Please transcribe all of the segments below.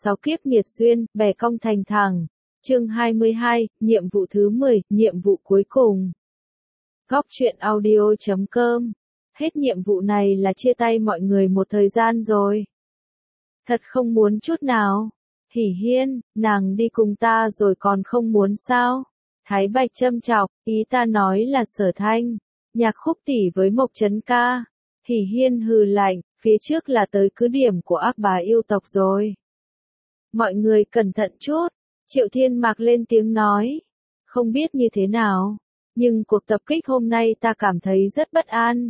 6 kiếp nghiệt duyên, bè cong thành thẳng. Chương 22, nhiệm vụ thứ 10, nhiệm vụ cuối cùng. Góc truyện audio.com. Hết nhiệm vụ này là chia tay mọi người một thời gian rồi. Thật không muốn chút nào. Hỉ Hiên, nàng đi cùng ta rồi còn không muốn sao? Thái Bạch châm chọc, ý ta nói là Sở Thanh, Nhạc Khúc tỷ với Mộc Trấn ca. Hỉ Hiên hừ lạnh, phía trước là tới cứ điểm của ác bá yêu tộc rồi. Mọi người cẩn thận chút, Triệu Thiên Mạc lên tiếng nói. Không biết như thế nào, nhưng cuộc tập kích hôm nay ta cảm thấy rất bất an.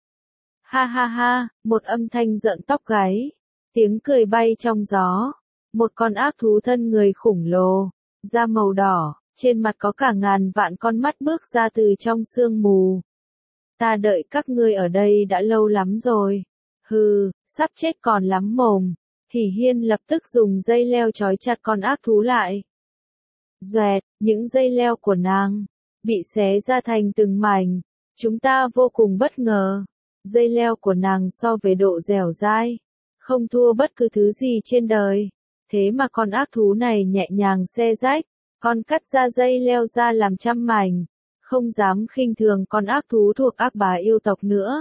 Ha ha ha, một âm thanh giận tóc gáy, tiếng cười bay trong gió. Một con ác thú thân người khủng lồ, da màu đỏ, trên mặt có cả ngàn vạn con mắt bước ra từ trong sương mù. Ta đợi các ngươi ở đây đã lâu lắm rồi. Hừ, sắp chết còn lắm mồm. Hỉ Hiên lập tức dùng dây leo trói chặt con ác thú lại. Doẹt, những dây leo của nàng bị xé ra thành từng mảnh. Chúng ta vô cùng bất ngờ. Dây leo của nàng so với độ dẻo dai, không thua bất cứ thứ gì trên đời. Thế mà con ác thú này nhẹ nhàng xé rách, con cắt ra dây leo ra làm trăm mảnh. Không dám khinh thường con ác thú thuộc ác bá yêu tộc nữa.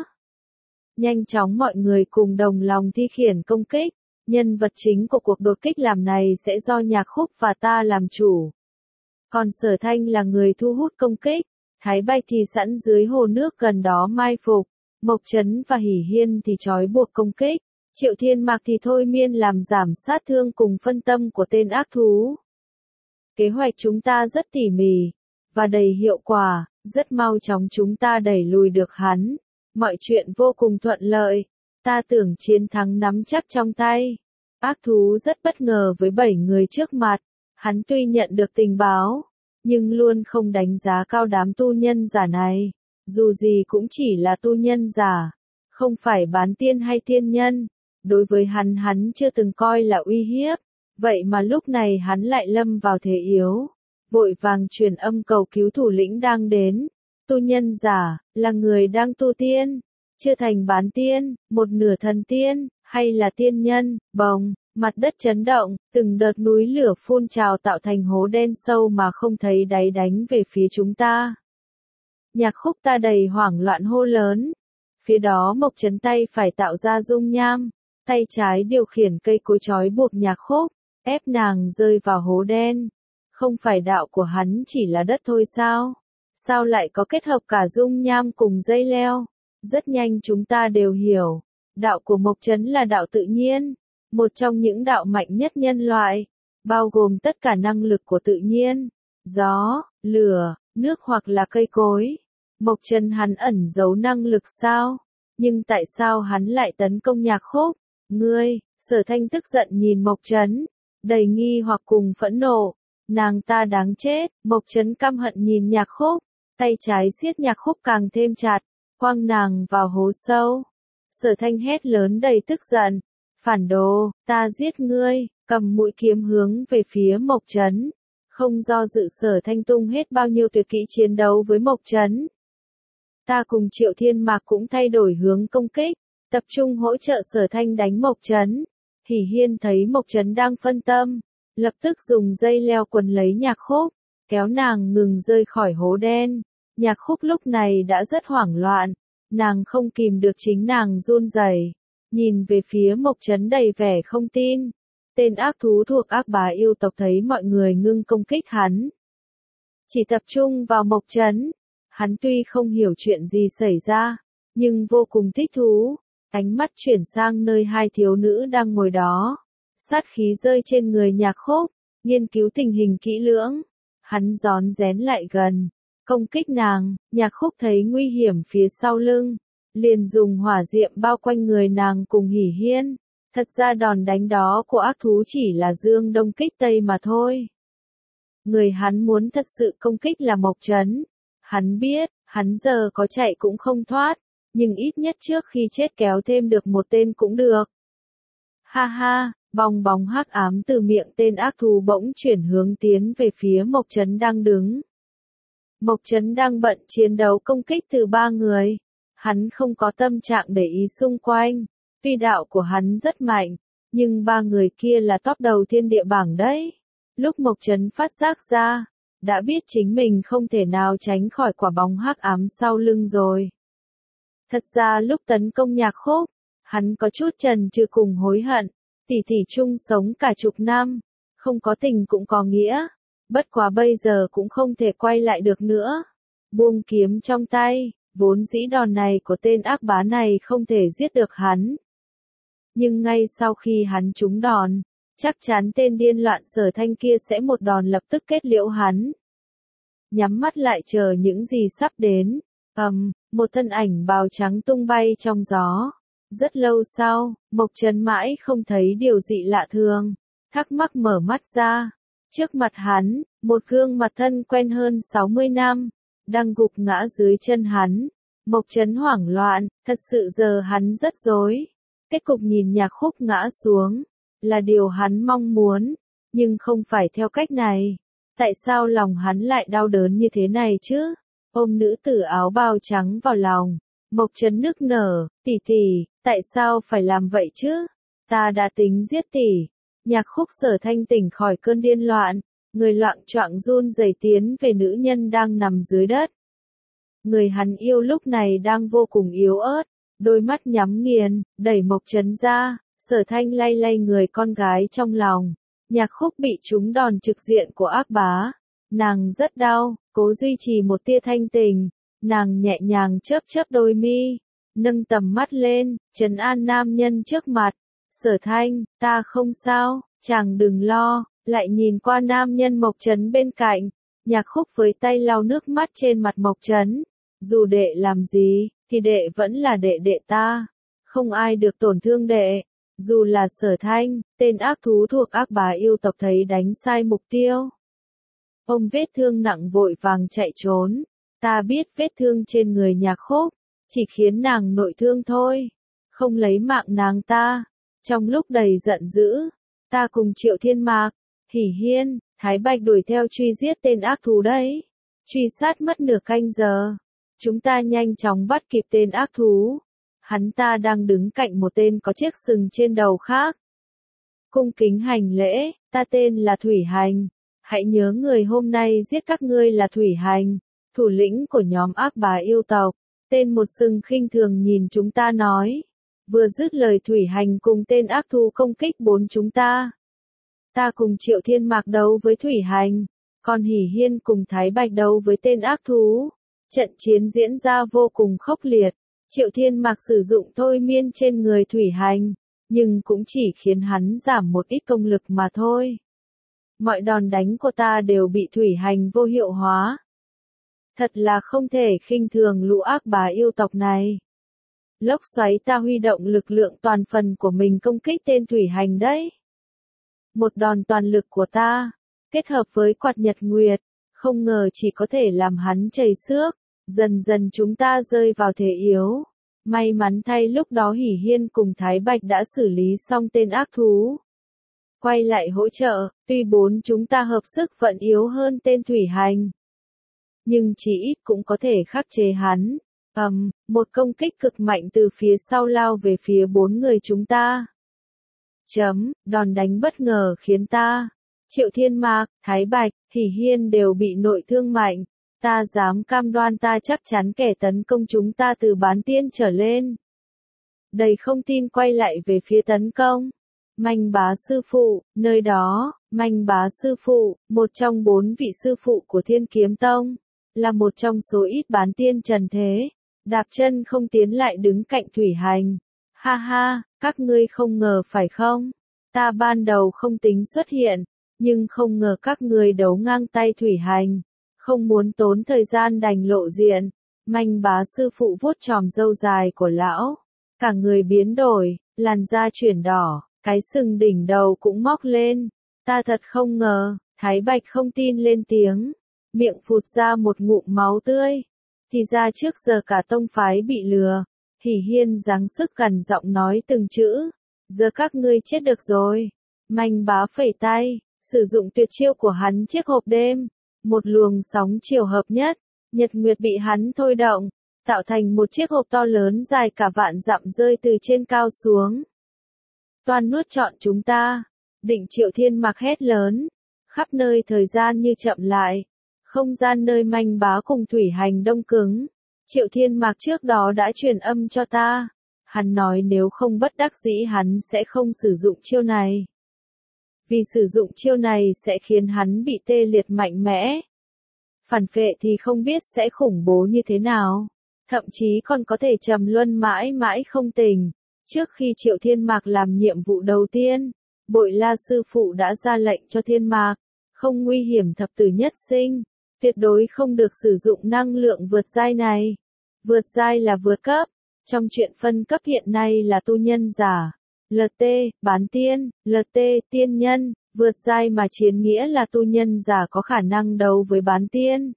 Nhanh chóng mọi người cùng đồng lòng thi khiển công kích. Nhân vật chính của cuộc đột kích làm này sẽ do Nhạc Khúc và ta làm chủ. Còn Sở Thanh là người thu hút công kích. Thái Bạch thì sẵn dưới hồ nước gần đó mai phục. Mộc Trấn và Hỉ Hiên thì trói buộc công kích. Triệu Thiên Mạc thì thôi miên làm giảm sát thương cùng phân tâm của tên ác thú. Kế hoạch chúng ta rất tỉ mỉ và đầy hiệu quả, rất mau chóng chúng ta đẩy lùi được hắn. Mọi chuyện vô cùng thuận lợi, ta tưởng chiến thắng nắm chắc trong tay. Ác thú rất bất ngờ với 7 người trước mặt, hắn tuy nhận được tình báo, nhưng luôn không đánh giá cao đám tu nhân giả này. Dù gì cũng chỉ là tu nhân giả, không phải bán tiên hay tiên nhân. Đối với hắn chưa từng coi là uy hiếp. Vậy mà lúc này hắn lại lâm vào thế yếu. Vội vàng truyền âm cầu cứu thủ lĩnh đang đến. Tu nhân giả, là người đang tu tiên. Chưa thành bán tiên, một nửa thần tiên, hay là tiên nhân, bồng. Mặt đất chấn động, từng đợt núi lửa phun trào tạo thành hố đen sâu mà không thấy đáy đánh về phía chúng ta. Nhạc Khúc ta đầy hoảng loạn hô lớn. Phía đó Mộc Trấn tay phải tạo ra dung nham, tay trái điều khiển cây cối trói buộc Nhạc Khúc, ép nàng rơi vào hố đen. Không phải đạo của hắn chỉ là đất thôi sao? Sao lại có kết hợp cả dung nham cùng dây leo? Rất nhanh chúng ta đều hiểu. Đạo của Mộc Trấn là đạo tự nhiên, một trong những đạo mạnh nhất nhân loại, bao gồm tất cả năng lực của tự nhiên, gió, lửa, nước hoặc là cây cối. Mộc Trấn hắn ẩn giấu năng lực sao? Nhưng tại sao hắn lại tấn công Nhạc Khúc? Ngươi, Sở Thanh tức giận nhìn Mộc Trấn, đầy nghi hoặc cùng phẫn nộ. Nàng ta đáng chết. Mộc Trấn căm hận nhìn Nhạc Khúc, tay trái siết Nhạc Khúc càng thêm chặt, quăng nàng vào hố sâu. Sở Thanh hét lớn đầy tức giận. Phản đồ, ta giết ngươi, cầm mũi kiếm hướng về phía Mộc Trấn. Không do dự Sở Thanh tung hết bao nhiêu tuyệt kỹ chiến đấu với Mộc Trấn. Ta cùng Triệu Thiên Mạc cũng thay đổi hướng công kích, tập trung hỗ trợ Sở Thanh đánh Mộc Trấn. Hỉ Hiên thấy Mộc Trấn đang phân tâm, lập tức dùng dây leo quấn lấy Nhạc Khúc, kéo nàng ngừng rơi khỏi hố đen. Nhạc Khúc lúc này đã rất hoảng loạn, nàng không kìm được chính nàng run rẩy, nhìn về phía Mộc Trấn đầy vẻ không tin. Tên ác thú thuộc ác bá yêu tộc thấy mọi người ngưng công kích hắn, chỉ tập trung vào Mộc Trấn. Hắn tuy không hiểu chuyện gì xảy ra, nhưng vô cùng thích thú. Ánh mắt chuyển sang nơi hai thiếu nữ đang ngồi đó. Sát khí rơi trên người Nhạc Khúc, nghiên cứu tình hình kỹ lưỡng. Hắn rón rén lại gần, công kích nàng. Nhạc Khúc thấy nguy hiểm phía sau lưng, liền dùng hỏa diệm bao quanh người nàng cùng Hỉ Hiên. Thật ra đòn đánh đó của ác thú chỉ là dương đông kích tây mà thôi. Người hắn muốn thật sự công kích là Mộc Trấn. Hắn biết, hắn giờ có chạy cũng không thoát, nhưng ít nhất trước khi chết kéo thêm được một tên cũng được. Ha ha, bong bóng hắc ám từ miệng tên ác thú bỗng chuyển hướng tiến về phía Mộc Trấn đang đứng. Mộc Trấn đang bận chiến đấu công kích từ 3 người. Hắn không có tâm trạng để ý xung quanh, vì đạo của hắn rất mạnh, Nhưng ba người kia là top đầu thiên địa bảng đấy. Lúc Mộc Trấn phát giác ra, đã biết chính mình không thể nào tránh khỏi quả bóng hắc ám sau lưng rồi. Thật ra lúc tấn công Nhạc Khúc, hắn có chút chần chừ cùng hối hận, tỷ tỷ chung sống cả chục năm, không có tình cũng có nghĩa, bất quá bây giờ cũng không thể quay lại được nữa. Buông kiếm trong tay, vốn dĩ đòn này của tên ác bá này không thể giết được hắn. Nhưng ngay sau khi hắn trúng đòn, chắc chắn tên điên loạn Sở Thanh kia sẽ một đòn lập tức kết liễu hắn. Nhắm mắt lại chờ những gì sắp đến, một thân ảnh bào trắng tung bay trong gió. Rất lâu sau, Mộc Trấn mãi không thấy điều gì lạ thường, thắc mắc mở mắt ra. Trước mặt hắn, một gương mặt thân quen hơn 60 năm, đang gục ngã dưới chân hắn. Mộc Trấn hoảng loạn, thật sự giờ hắn rất rối. Kết cục nhìn Nhạc Khúc ngã xuống, là điều hắn mong muốn, nhưng không phải theo cách này. Tại sao lòng hắn lại đau đớn như thế này chứ? Ôm nữ tử áo bào trắng vào lòng, Mộc Trấn nức nở, tỷ tỷ, tại sao phải làm vậy chứ? Ta đã tính giết tỷ. Nhạc Khúc Sở Thanh tỉnh khỏi cơn điên loạn, người loạng choạng run rẩy tiến về nữ nhân đang nằm dưới đất. Người hắn yêu lúc này đang vô cùng yếu ớt, đôi mắt nhắm nghiền, đẩy Mộc Trấn ra, Sở Thanh lay lay người con gái trong lòng. Nhạc Khúc bị trúng đòn trực diện của ác bá, nàng rất đau, cố duy trì một tia thanh tình, nàng nhẹ nhàng chớp chớp đôi mi, nâng tầm mắt lên, trấn an nam nhân trước mặt. Sở Thanh, ta không sao, chàng đừng lo. Lại nhìn qua nam nhân Mộc Trấn bên cạnh, Nhạc Khúc với tay lau nước mắt trên mặt Mộc Trấn. Dù đệ làm gì, thì đệ vẫn là đệ đệ ta. Không ai được tổn thương đệ. Dù là Sở Thanh, tên ác thú thuộc ác bá yêu tộc thấy đánh sai mục tiêu. Ông vết thương nặng vội vàng chạy trốn. Ta biết vết thương trên người Nhạc Khúc, chỉ khiến nàng nội thương thôi. Không lấy mạng nàng ta. Trong lúc đầy giận dữ, ta cùng Triệu Thiên Mạc, Hỉ Hiên, Thái Bạch đuổi theo truy giết tên ác thú đấy. Truy sát mất nửa canh giờ. Chúng ta nhanh chóng bắt kịp tên ác thú. Hắn ta đang đứng cạnh một tên có chiếc sừng trên đầu khác. Cung kính hành lễ, ta tên là Thủy Hành. Hãy nhớ người hôm nay giết các ngươi là Thủy Hành, thủ lĩnh của nhóm ác bá yêu tộc. Tên một sừng khinh thường nhìn chúng ta nói. Vừa dứt lời Thủy Hành cùng tên ác thú công kích bốn chúng ta. Ta cùng Triệu Thiên Mạc đấu với Thủy Hành, còn Hỉ Hiên cùng Thái Bạch đấu với tên ác thú. Trận chiến diễn ra vô cùng khốc liệt. Triệu Thiên Mạc sử dụng thôi miên trên người Thủy Hành, nhưng cũng chỉ khiến hắn giảm một ít công lực mà thôi. Mọi đòn đánh của ta đều bị Thủy Hành vô hiệu hóa. Thật là không thể khinh thường lũ ác bá yêu tộc này. Lốc xoáy ta huy động lực lượng toàn phần của mình công kích tên Thủy Hành đấy. Một đòn toàn lực của ta, kết hợp với quạt nhật nguyệt, không ngờ chỉ có thể làm hắn chảy xước. Dần dần chúng ta rơi vào thế yếu. May mắn thay lúc đó Hỉ Hiên cùng Thái Bạch đã xử lý xong tên ác thú. Quay lại hỗ trợ, tuy bốn chúng ta hợp sức vẫn yếu hơn tên Thủy Hành. Nhưng chỉ ít cũng có thể khắc chế hắn. Một công kích cực mạnh từ phía sau lao về phía bốn người chúng ta. Đòn đánh bất ngờ khiến ta, Triệu Thiên Mạc, Thái Bạch, Hỉ Hiên đều bị nội thương mạnh. Ta dám cam đoan ta chắc chắn kẻ tấn công chúng ta từ bán tiên trở lên. Đầy không tin quay lại về phía tấn công. Manh Bá sư phụ, nơi đó, Manh Bá sư phụ, một trong 4 vị sư phụ của Thiên Kiếm Tông, là một trong số ít bán tiên trần thế, đạp chân không tiến lại đứng cạnh Thủy Hành. Ha ha, các ngươi không ngờ phải không? Ta ban đầu không tính xuất hiện, nhưng không ngờ các ngươi đấu ngang tay Thủy Hành. Không muốn tốn thời gian đành lộ diện, Manh Bá sư phụ vuốt chòm râu dài của lão. Cả người biến đổi, làn da chuyển đỏ, cái sừng đỉnh đầu cũng móc lên. Ta thật không ngờ, Thái Bạch không tin lên tiếng. Miệng phụt ra một ngụm máu tươi. Thì ra trước giờ cả tông phái bị lừa. Hỉ Hiên giáng sức gằn giọng nói từng chữ. Giờ các ngươi chết được rồi. Manh Bá phẩy tay, sử dụng tuyệt chiêu của hắn chiếc hộp đêm. Một luồng sóng chiều hợp nhất, nhật nguyệt bị hắn thôi động, tạo thành một chiếc hộp to lớn dài cả vạn dặm rơi từ trên cao xuống. toan nuốt trọn chúng ta. Định Triệu Thiên Mạc hét lớn. Khắp nơi thời gian như chậm lại. Không gian nơi Manh Bá cùng Thủy Hành đông cứng. Triệu Thiên Mạc trước đó đã truyền âm cho ta. Hắn nói nếu không bất đắc dĩ hắn sẽ không sử dụng chiêu này. Vì sử dụng chiêu này sẽ khiến hắn bị tê liệt mạnh mẽ. Phản phệ thì không biết sẽ khủng bố như thế nào. Thậm chí còn có thể trầm luân mãi mãi không tỉnh. Trước khi Triệu Thiên Mạc làm nhiệm vụ đầu tiên, Bội La sư phụ đã ra lệnh cho Thiên Mạc, không nguy hiểm thập tử nhất sinh, tuyệt đối không được sử dụng năng lượng vượt giai này. Vượt giai là vượt cấp, trong chuyện phân cấp hiện nay là tu nhân giả, LT, bán tiên, LT, tiên nhân, vượt giai mà chiến nghĩa là tu nhân giả có khả năng đấu với bán tiên.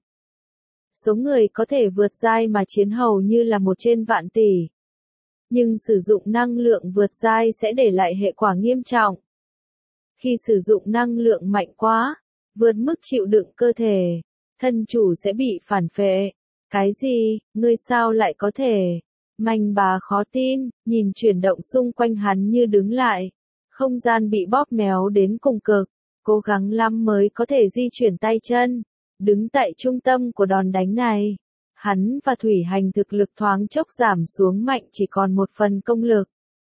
Số người có thể vượt giai mà chiến hầu như là 1 trên vạn tỷ. Nhưng sử dụng năng lượng vượt giai sẽ để lại hệ quả nghiêm trọng. Khi sử dụng năng lượng mạnh quá, vượt mức chịu đựng cơ thể, thân chủ sẽ bị phản phệ. Cái gì, ngươi sao lại có thể? Manh Bá khó tin, nhìn chuyển động xung quanh hắn như đứng lại. Không gian bị bóp méo đến cùng cực, cố gắng lắm mới có thể di chuyển tay chân. Đứng tại trung tâm của đòn đánh này, hắn và Thủy Hành thực lực thoáng chốc giảm xuống mạnh chỉ còn 1 phần công lực.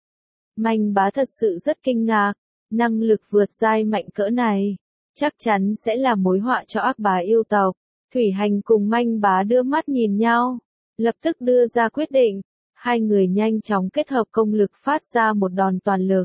Manh Bá thật sự rất kinh ngạc, năng lực vượt giai mạnh cỡ này, chắc chắn sẽ là mối họa cho ác bá yêu tộc. Thủy Hành cùng Manh Bá đưa mắt nhìn nhau, lập tức đưa ra quyết định, hai người nhanh chóng kết hợp công lực phát ra một đòn toàn lực.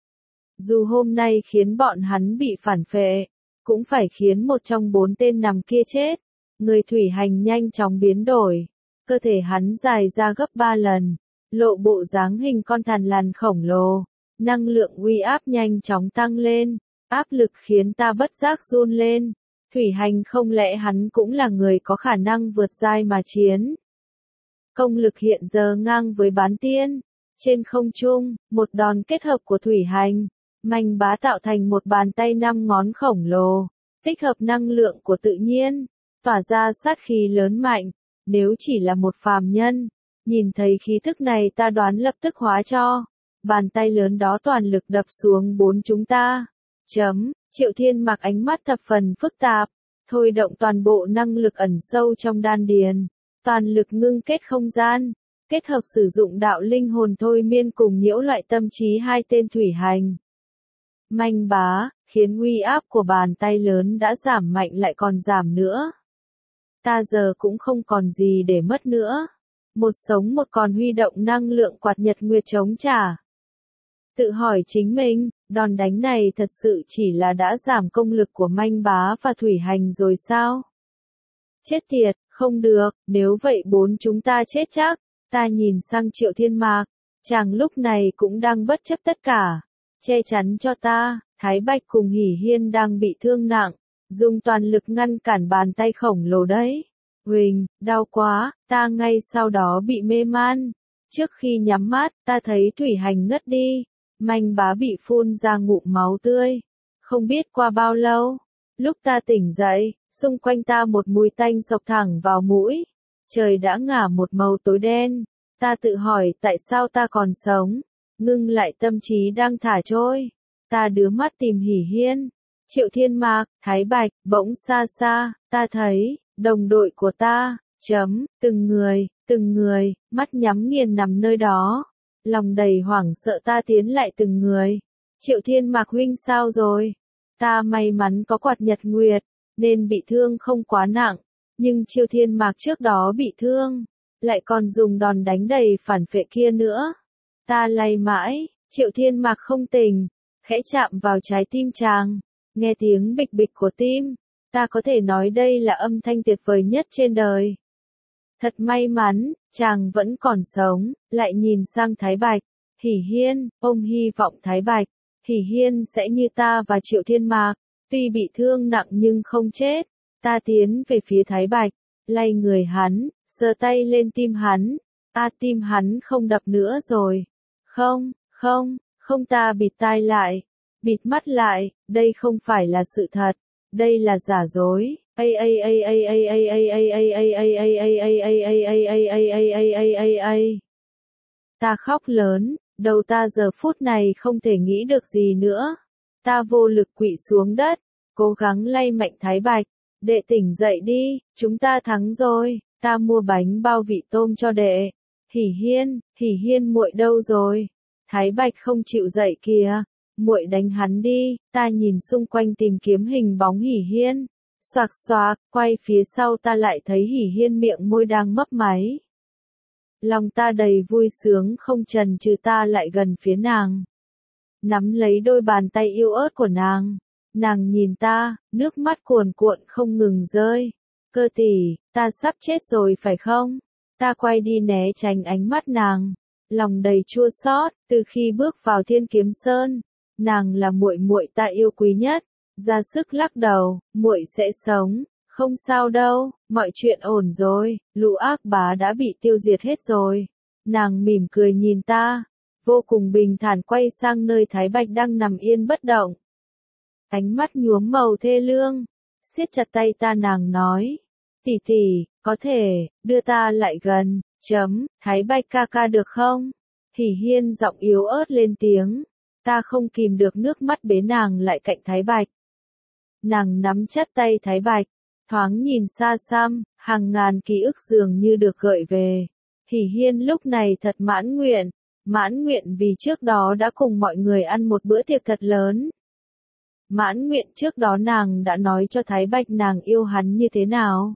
Dù hôm nay khiến bọn hắn bị phản phệ, cũng phải khiến một trong 4 tên nằm kia chết. Người Thủy Hành nhanh chóng biến đổi, cơ thể hắn dài ra gấp 3 lần, lộ bộ dáng hình con thằn lằn khổng lồ, năng lượng uy áp nhanh chóng tăng lên, áp lực khiến ta bất giác run lên. Thủy Hành không lẽ hắn cũng là người có khả năng vượt giai mà chiến? Công lực hiện giờ ngang với bán tiên. Trên không trung, một đòn kết hợp của Thủy Hành, Manh Bá tạo thành một bàn tay 5 ngón khổng lồ, tích hợp năng lượng của tự nhiên, tỏa ra sát khí lớn mạnh. Nếu chỉ là một phàm nhân, nhìn thấy khí thức này ta đoán lập tức hóa cho. Bàn tay lớn đó toàn lực đập xuống 4 chúng ta. Triệu Thiên Mạc ánh mắt thập phần phức tạp, thôi động toàn bộ năng lực ẩn sâu trong đan điền, toàn lực ngưng kết không gian, kết hợp sử dụng đạo linh hồn thôi miên cùng nhiễu loại tâm trí hai tên Thủy Hành. Manh Bá, khiến uy áp của bàn tay lớn đã giảm mạnh lại còn giảm nữa. Ta giờ cũng không còn gì để mất nữa. Một sống một còn huy động năng lượng quạt nhật nguyệt chống trả. Tự hỏi chính mình, đòn đánh này thật sự chỉ là đã giảm công lực của Manh Bá và Thủy Hành rồi sao? Chết tiệt, không được, nếu vậy 4 chúng ta chết chắc. Ta nhìn sang Triệu Thiên Mạc, chàng lúc này cũng đang bất chấp tất cả, che chắn cho ta. Thái Bạch cùng Hỉ Hiên đang bị thương nặng, dùng toàn lực ngăn cản bàn tay khổng lồ đấy. Huỳnh, đau quá, ta ngay sau đó bị mê man. Trước khi nhắm mắt, ta thấy Thủy Hành ngất đi. Manh Bá bị phun ra ngụm máu tươi. Không biết qua bao lâu, lúc ta tỉnh dậy, xung quanh ta một mùi tanh xộc thẳng vào mũi. Trời đã ngả một màu tối đen. Ta tự hỏi tại sao ta còn sống. Ngưng lại tâm trí đang thả trôi. Ta đưa mắt tìm Hỉ Hiên, Triệu Thiên Mạc, Thái Bạch, bỗng xa xa, ta thấy, đồng đội của ta, từng người, mắt nhắm nghiền nằm nơi đó. Lòng đầy hoảng sợ ta tiến lại từng người. Triệu Thiên Mạc huynh sao rồi? Ta may mắn có quạt nhật nguyệt, nên bị thương không quá nặng. Nhưng Triệu Thiên Mạc trước đó bị thương, lại còn dùng đòn đánh đầy phản phệ kia nữa. Ta lay mãi, Triệu Thiên Mạc không tỉnh, khẽ chạm vào trái tim chàng, nghe tiếng bịch bịch của tim. Ta có thể nói đây là âm thanh tuyệt vời nhất trên đời. Thật may mắn, chàng vẫn còn sống. Lại nhìn sang Thái Bạch, Hỉ Hiên, ông hy vọng Thái Bạch, Hỉ Hiên sẽ như ta và Triệu Thiên Mạc, tuy bị thương nặng nhưng không chết. Ta tiến về phía Thái Bạch, lay người hắn, giơ tay lên tim hắn. Tim hắn không đập nữa rồi. Không, ta bịt tai lại, bịt mắt lại, đây không phải là sự thật, đây là giả dối. Ta khóc lớn, Đầu ta giờ phút này không thể nghĩ được gì nữa. Ta vô lực quỵ xuống đất, cố gắng lay mạnh Thái Bạch. Đệ tỉnh dậy đi, chúng ta thắng rồi, ta mua bánh bao vị tôm cho đệ. Hỉ Hiên muội đâu rồi? Thái Bạch không chịu dậy kìa, muội đánh hắn đi. Ta nhìn xung quanh tìm kiếm hình bóng Hỉ Hiên. Xoạc xoạc, quay phía sau ta lại thấy Hỉ Hiên miệng môi đang mấp máy. Lòng ta đầy vui sướng không chần chừ ta lại gần phía nàng. Nắm lấy đôi bàn tay yêu ớt của nàng. Nàng nhìn ta, nước mắt cuồn cuộn không ngừng rơi. Cơ tỷ, ta sắp chết rồi phải không? Ta quay đi né tránh ánh mắt nàng. Lòng đầy chua xót, từ khi bước vào Thiên Kiếm Sơn, nàng là muội muội ta yêu quý nhất. Ra sức lắc đầu, muội sẽ sống, không sao đâu, mọi chuyện ổn rồi, lũ ác bá đã bị tiêu diệt hết rồi. Nàng mỉm cười nhìn ta, vô cùng bình thản quay sang nơi Thái Bạch đang nằm yên bất động. Ánh mắt nhuốm màu thê lương, siết chặt tay ta nàng nói, tỷ tỷ, có thể, đưa ta lại gần, Thái Bạch ca ca được không? Hỉ Hiên giọng yếu ớt lên tiếng, ta không kìm được nước mắt bế nàng lại cạnh Thái Bạch. Nàng nắm chặt tay Thái Bạch, thoáng nhìn xa xăm, hàng ngàn ký ức dường như được gợi về. Hỉ Hiên lúc này thật mãn nguyện vì trước đó đã cùng mọi người ăn một bữa tiệc thật lớn. Mãn nguyện trước đó nàng đã nói cho Thái Bạch nàng yêu hắn như thế nào.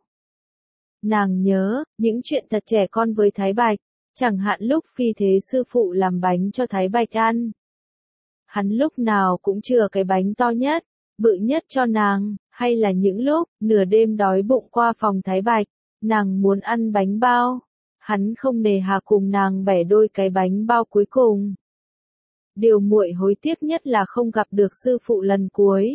Nàng nhớ, những chuyện thật trẻ con với Thái Bạch, chẳng hạn lúc phi thế sư phụ làm bánh cho Thái Bạch ăn. Hắn lúc nào cũng chừa cái bánh to nhất, bự nhất cho nàng, hay là những lúc, nửa đêm đói bụng qua phòng Thái Bạch, nàng muốn ăn bánh bao. Hắn không nề hà cùng nàng bẻ đôi cái bánh bao cuối cùng. Điều muội hối tiếc nhất là không gặp được sư phụ lần cuối.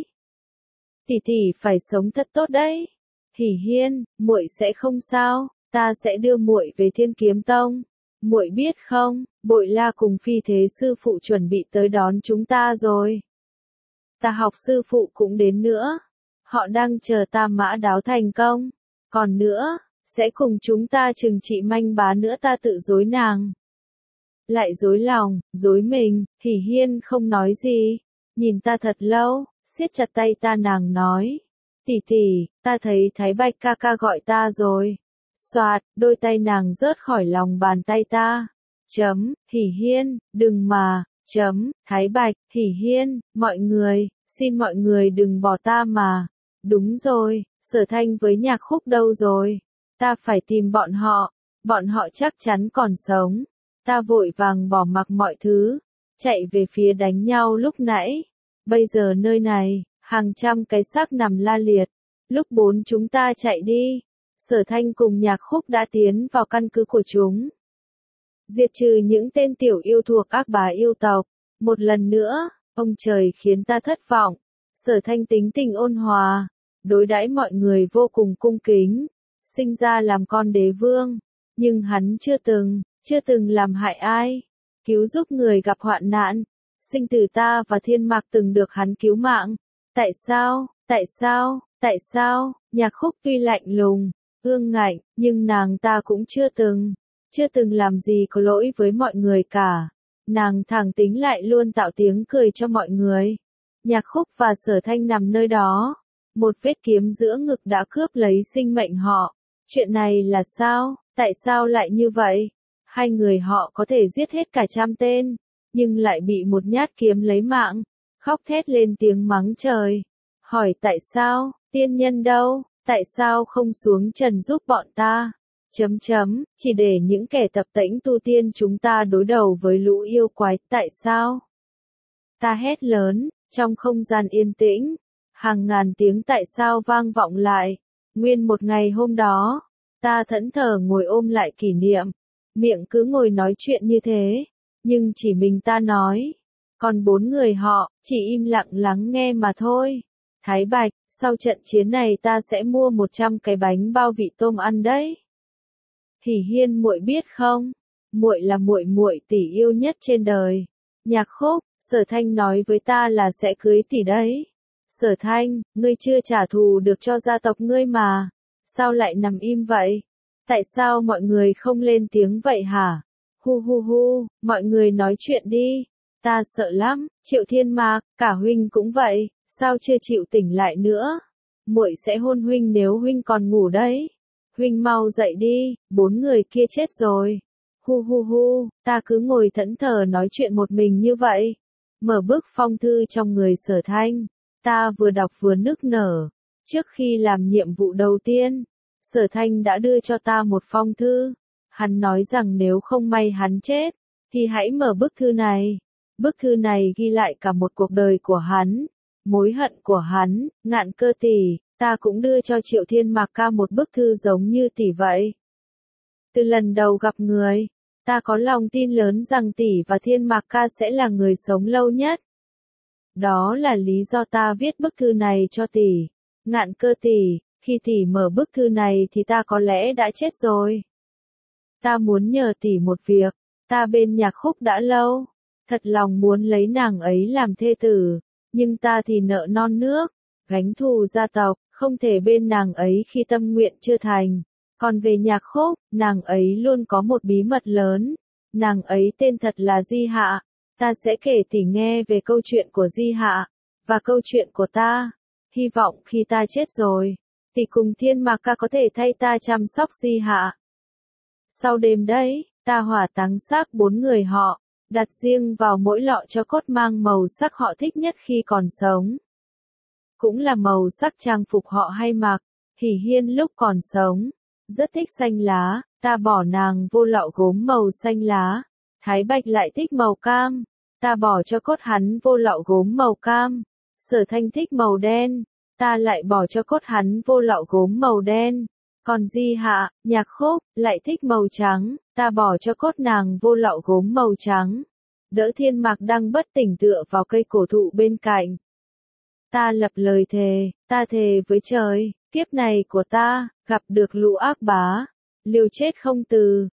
Tỷ tỷ phải sống thật tốt đấy. Hỉ Hiên, muội sẽ không sao, ta sẽ đưa muội về Thiên Kiếm Tông. Muội biết không, Bội La cùng phi thế sư phụ chuẩn bị tới đón chúng ta rồi. Ta học sư phụ cũng đến nữa. Họ đang chờ ta mã đáo thành công. Còn nữa, sẽ cùng chúng ta trừng trị manh bá nữa ta tự dối nàng. Lại dối lòng, dối mình, Hỉ Hiên không nói gì. Nhìn ta thật lâu, siết chặt tay ta nàng nói. Tỷ tỷ, ta thấy Thái Bạch ca ca gọi ta rồi. Xoạt, đôi tay nàng rớt khỏi lòng bàn tay ta. Hỉ Hiên, đừng mà. Thái Bạch, Hỉ Hiên, mọi người, xin mọi người đừng bỏ ta mà. Đúng rồi, Sở Thanh với Nhạc Khúc đâu rồi? Ta phải tìm bọn họ chắc chắn còn sống. Ta vội vàng bỏ mặc mọi thứ, chạy về phía đánh nhau lúc nãy. Bây giờ nơi này, hàng trăm cái xác nằm la liệt. Lúc chúng ta chạy đi, Sở Thanh cùng Nhạc Khúc đã tiến vào căn cứ của chúng. Diệt trừ những tên tiểu yêu thuộc ác bá yêu tộc. Một lần nữa, ông trời khiến ta thất vọng. Sở Thanh tính tình ôn hòa, đối đãi mọi người vô cùng cung kính, sinh ra làm con đế vương, nhưng hắn chưa từng làm hại ai, cứu giúp người gặp hoạn nạn. Sinh tử ta và Thiên Mạc từng được hắn cứu mạng. Tại sao? Nhạc Khúc tuy lạnh lùng, ương ngạnh, nhưng nàng ta cũng chưa từng làm gì có lỗi với mọi người cả. Nàng thẳng tính lại luôn tạo tiếng cười cho mọi người. Nhạc Khúc và Sở Thanh nằm nơi đó. Một vết kiếm giữa ngực đã cướp lấy sinh mệnh họ. Chuyện này là sao? Tại sao lại như vậy? Hai người họ có thể giết hết cả 100 tên, nhưng lại bị một nhát kiếm lấy mạng. Khóc thét lên tiếng mắng trời. Hỏi tại sao? Tiên nhân đâu? Tại sao không xuống trần giúp bọn ta? Chỉ để những kẻ tập tễnh tu tiên chúng ta đối đầu với lũ yêu quái, tại sao? Ta hét lớn, trong không gian yên tĩnh, hàng ngàn tiếng tại sao vang vọng lại. Nguyên một ngày hôm đó, ta thẫn thờ ngồi ôm lại kỷ niệm, miệng cứ ngồi nói chuyện như thế, nhưng chỉ mình ta nói, còn 4 người họ, chỉ im lặng lắng nghe mà thôi. Thái Bạch, sau trận chiến này ta sẽ mua 100 cái bánh bao vị tôm ăn đấy. Hỉ Hiên muội biết không, muội là muội tỷ yêu nhất trên đời. Nhạc Khúc, Sở Thanh nói với ta là sẽ cưới tỷ đấy. Sở Thanh, ngươi chưa trả thù được cho gia tộc ngươi mà, sao lại nằm im vậy? Tại sao mọi người không lên tiếng vậy hả? Hu hu hu, mọi người nói chuyện đi. Ta sợ lắm, Triệu Thiên Mạc, cả huynh cũng vậy, sao chưa chịu tỉnh lại nữa? Muội sẽ hôn huynh nếu huynh còn ngủ đấy. Huynh mau dậy đi, 4 người kia chết rồi. Hu hu hu, ta cứ ngồi thẫn thờ nói chuyện một mình như vậy. Mở bức phong thư trong người Sở Thanh, ta vừa đọc vừa nức nở. Trước khi làm nhiệm vụ đầu tiên, Sở Thanh đã đưa cho ta một phong thư. Hắn nói rằng nếu không may hắn chết, thì hãy mở bức thư này. Bức thư này ghi lại cả một cuộc đời của hắn, mối hận của hắn, Ngạn Cơ tỷ, ta cũng đưa cho Triệu Thiên Mạc ca một bức thư giống như tỷ vậy. Từ lần đầu gặp người, ta có lòng tin lớn rằng tỷ và Thiên Mạc ca sẽ là người sống lâu nhất. Đó là lý do ta viết bức thư này cho tỷ. Ngạn Cơ tỷ, khi tỷ mở bức thư này thì ta có lẽ đã chết rồi. Ta muốn nhờ tỷ một việc, ta bên Nhạc Khúc đã lâu, thật lòng muốn lấy nàng ấy làm thê tử, nhưng ta thì nợ non nước, gánh thù gia tộc, không thể bên nàng ấy khi tâm nguyện chưa thành. Còn về Nhạc Khúc, nàng ấy luôn có một bí mật lớn, nàng ấy tên thật là Di Hạ, ta sẽ kể tỷ nghe về câu chuyện của Di Hạ, và câu chuyện của ta. Hy vọng khi ta chết rồi, tỷ cùng Thiên Mạc ca có thể thay ta chăm sóc Di Hạ. Sau đêm đấy, ta hỏa táng xác 4 người họ, đặt riêng vào mỗi lọ cho cốt mang màu sắc họ thích nhất khi còn sống. Cũng là màu sắc trang phục họ hay mặc. Hỉ Hiên lúc còn sống, rất thích xanh lá, ta bỏ nàng vô lọ gốm màu xanh lá. Thái Bạch lại thích màu cam, ta bỏ cho cốt hắn vô lọ gốm màu cam. Sở Thanh thích màu đen, ta lại bỏ cho cốt hắn vô lọ gốm màu đen. Còn Di Hạ, Nhạc Khúc, lại thích màu trắng, ta bỏ cho cốt nàng vô lọ gốm màu trắng. Đỡ Thiên Mạc đang bất tỉnh tựa vào cây cổ thụ bên cạnh. Ta lập lời thề, ta thề với trời, kiếp này của ta, gặp được lũ ác bá, liều chết không từ,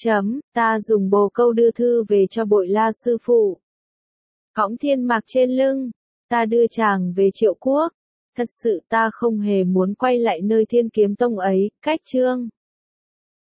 ta dùng bồ câu đưa thư về cho Bội La sư phụ. Cõng Thiên Mạc trên lưng, ta đưa chàng về Triệu Quốc. Thật sự ta không hề muốn quay lại nơi Thiên Kiếm Tông ấy, cách chương.